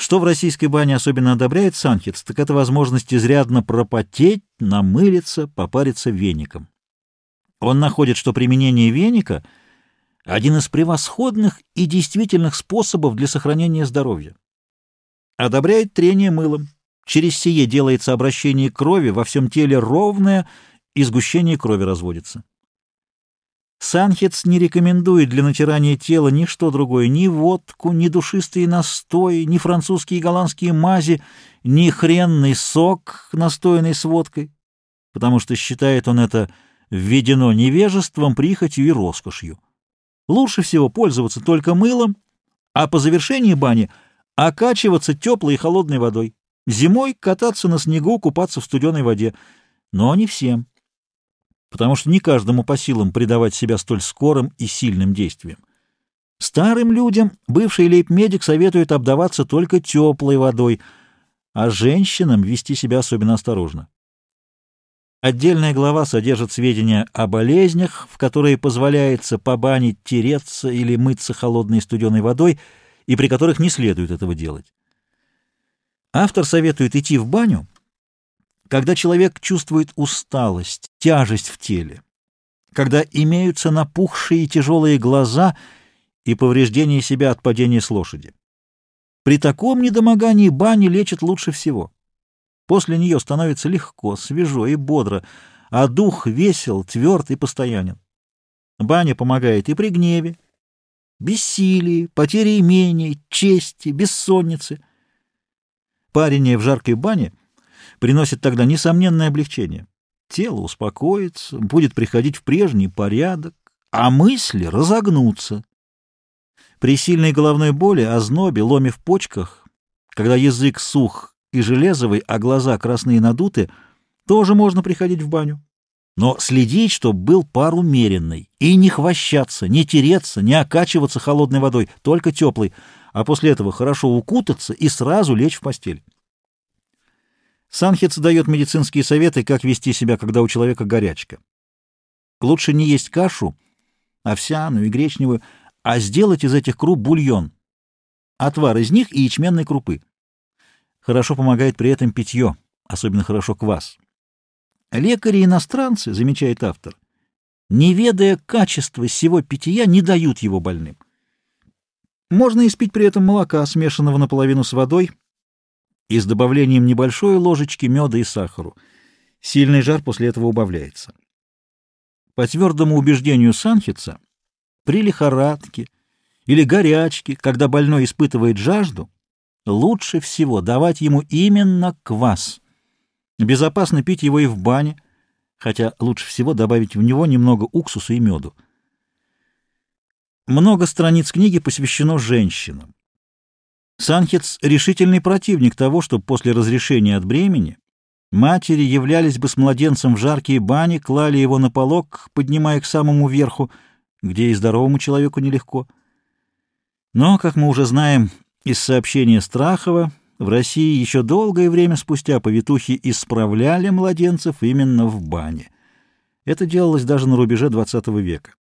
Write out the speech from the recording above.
Что в российской бане особенно одобряет Санхец, так это возможность изрядно пропотеть, намылиться, попариться веником. Он находит, что применение веника — один из превосходных и действительных способов для сохранения здоровья. Одобряет трение мылом. Через сие делается обращение крови во всем теле ровное, и сгущение крови разводится. Санхец не рекомендует для натирания тела ничто другое, ни водку, ни душистые настои, ни французские и голландские мази, ни хренный сок, настоянный с водкой, потому что считает он это введено невежеством, прихотью и роскошью. Лучше всего пользоваться только мылом, а по завершении бани окачиваться теплой и холодной водой. Зимой кататься на снегу, купаться в студеной воде. Но не всем, потому что не каждому по силам придавать себя столь скорым и сильным действиям. Старым людям бывший лейб-медик советует обдаваться только теплой водой, а женщинам вести себя особенно осторожно. Отдельная глава содержит сведения о болезнях, в которые позволяется по бане тереться или мыться холодной и студеной водой, и при которых не следует этого делать. Автор советует идти в баню, когда человек чувствует усталость, тяжесть в теле, когда имеются напухшие и тяжелые глаза и повреждение себя от падения с лошади. При таком недомогании бани лечат лучше всего. После нее становится легко, свежо и бодро, а дух весел, тверд и постоянен. Баня помогает и при гневе, бессилии, потере имения, чести, бессоннице. Парение в жаркой бане приносит тогда несомненное облегчение. Тело успокоится, будет приходить в прежний порядок, а мысли разогнутся. При сильной головной боли, ознобе, ломе в почках, когда язык сух и железовый, а глаза красные надуты, тоже можно приходить в баню. Но следить, чтобы был пар умеренный, и не хвощаться, не тереться, не окачиваться холодной водой, только теплой, а после этого хорошо укутаться и сразу лечь в постель. Санхец дает медицинские советы, как вести себя, когда у человека горячка. Лучше не есть кашу, овсяную и гречневую, а сделать из этих круп бульон, отвар из них и ячменной крупы. Хорошо помогает при этом питье, особенно хорошо квас. Лекари-иностранцы, замечает автор, не ведая качества сего питья, не дают его больным. Можно испить при этом молока, смешанного наполовину с водой, и с добавлением небольшой ложечки меда и сахару. Сильный жар после этого убавляется. По твердому убеждению Санхеца, при лихорадке или горячке, когда больной испытывает жажду, лучше всего давать ему именно квас. Безопасно пить его и в бане, хотя лучше всего добавить в него немного уксуса и меду. Много страниц книги посвящено женщинам. Санхец — решительный противник того, чтобы после разрешения от бремени матери являлись бы с младенцем в жаркие бани, клали его на полог, поднимая к самому верху, где и здоровому человеку нелегко. Но, как мы уже знаем из сообщения Страхова, в России еще долгое время спустя повитухи исправляли младенцев именно в бане. Это делалось даже на рубеже XX века.